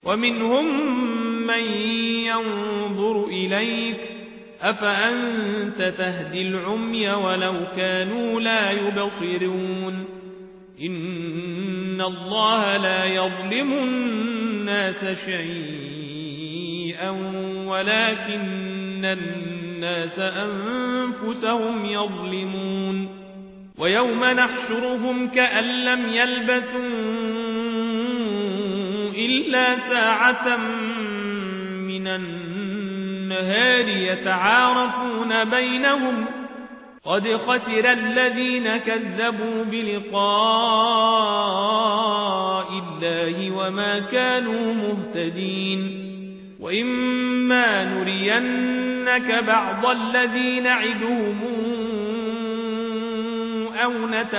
ومنهم من ينظر إليك أفأنت تهدي العمي ولو كانوا لا يبصرون إن الله لا يظلم الناس شيئا ولكن الناس أنفسهم يظلمون ويوم نحشرهم كأن لم يلبثوا إلا ساعة من النهار يتعارفون بينهم قد خسر الذين كذبوا بلقاء الله وما كانوا مهتدين وإما نرينك بعض الذي نعدهم أو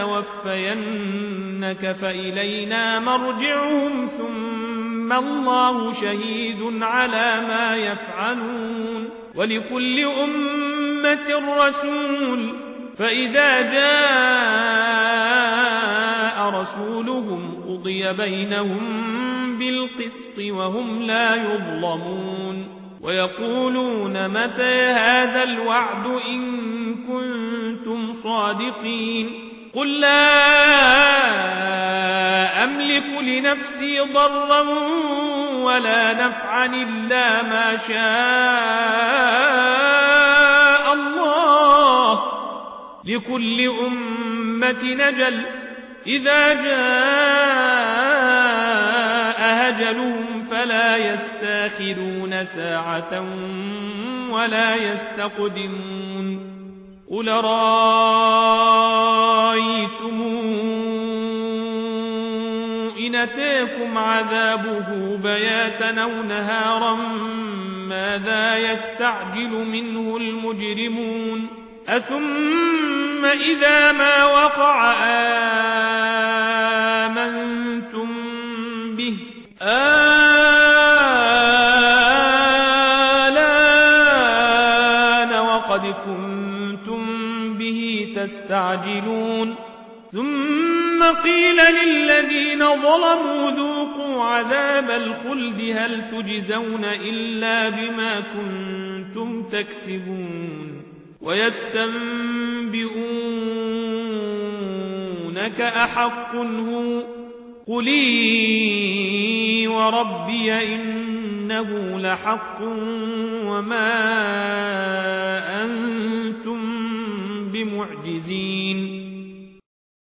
نتوفينك فإلينا مرجعهم ثم الله شهيد على ما يفعلون ولكل أمة رسول فإذا جاء رسولهم قضي بينهم بالقسط وهم لا يظلمون ويقولون متى هذا الوعد إن كنتم صادقين قل لا أملك لنفسي ضرا ولا نفعا إلا ما شاء الله لكل أمة نجل إذا جاء أجلهم فلا يستاخرون ساعة ولا يستقدمون قل رأيتم إن أتاكم عذابه بياتا أو نهارا ماذا يستعجل منه المجرمون أثم إذا ما وقع آمنتم به آلان وقد كنتم به تستعجلون ثم قيل للذين ظلموا ذوقوا عذاب الخلد هل تجزون إلا بما كنتم تكسبون ويستنبئونك أحق هو قل إي وربي إنه لحق وما أنتم بمعجزين